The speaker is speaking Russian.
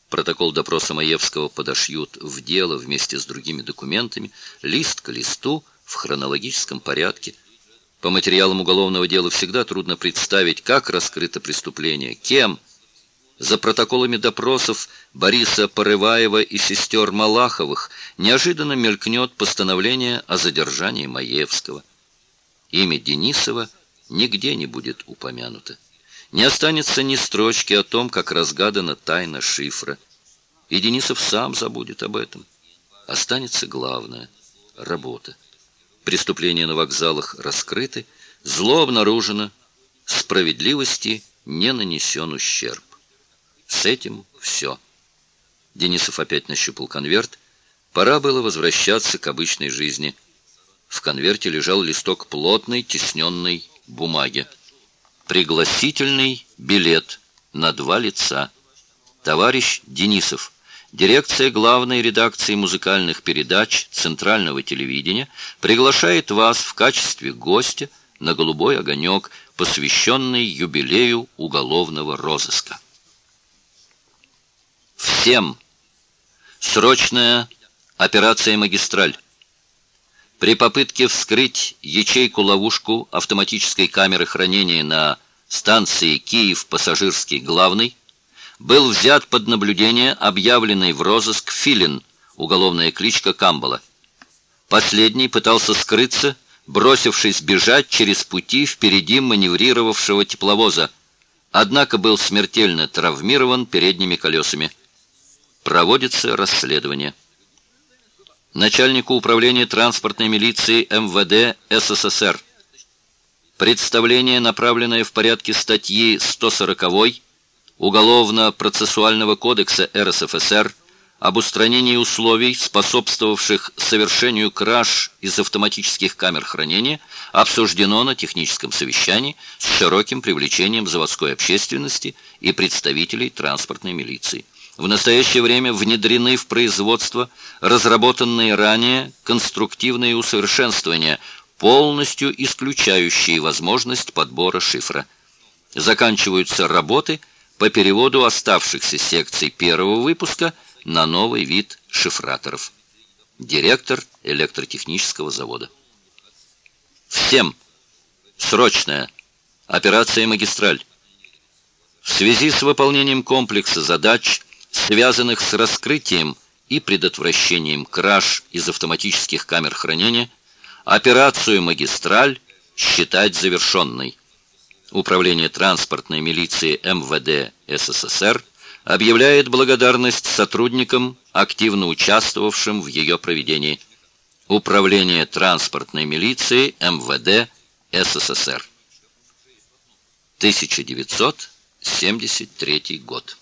Протокол допроса Маевского подошьют в дело вместе с другими документами, лист к листу, в хронологическом порядке. По материалам уголовного дела всегда трудно представить, как раскрыто преступление, кем. За протоколами допросов Бориса Порываева и сестер Малаховых неожиданно мелькнет постановление о задержании Маевского. Имя Денисова нигде не будет упомянуто. Не останется ни строчки о том, как разгадана тайна шифра. И Денисов сам забудет об этом. Останется главное — работа. Преступления на вокзалах раскрыты, зло обнаружено, справедливости не нанесен ущерб. С этим все. Денисов опять нащупал конверт. Пора было возвращаться к обычной жизни. В конверте лежал листок плотной, тисненной бумаги. Пригласительный билет на 2 лица. Товарищ Денисов, дирекция главной редакции музыкальных передач Центрального телевидения приглашает вас в качестве гостя на «Голубой огонек», посвященный юбилею уголовного розыска. Всем. Срочная операция «Магистраль». При попытке вскрыть ячейку-ловушку автоматической камеры хранения на станции Киев-Пассажирский главный был взят под наблюдение объявленный в розыск Филин, уголовная кличка Камбала. Последний пытался скрыться, бросившись бежать через пути впереди маневрировавшего тепловоза, однако был смертельно травмирован передними колесами. Проводится расследование. Начальнику управления транспортной милиции МВД СССР. Представление, направленное в порядке статьи 140 Уголовно-процессуального кодекса РСФСР об устранении условий, способствовавших совершению краж из автоматических камер хранения, обсуждено на техническом совещании с широким привлечением заводской общественности и представителей транспортной милиции. В настоящее время внедрены в производство разработанные ранее конструктивные усовершенствования, полностью исключающие возможность подбора шифра. Заканчиваются работы по переводу оставшихся секций первого выпуска на новый вид шифраторов. Директор электротехнического завода. Всем. Срочная. Операция «Магистраль». В связи с выполнением комплекса задач, связанных с раскрытием и предотвращением краж из автоматических камер хранения, операцию «Магистраль» считать завершенной. Управление транспортной милиции МВД СССР объявляет благодарность сотрудникам, активно участвовавшим в ее проведении. Управление транспортной милиции МВД СССР. 1973 год.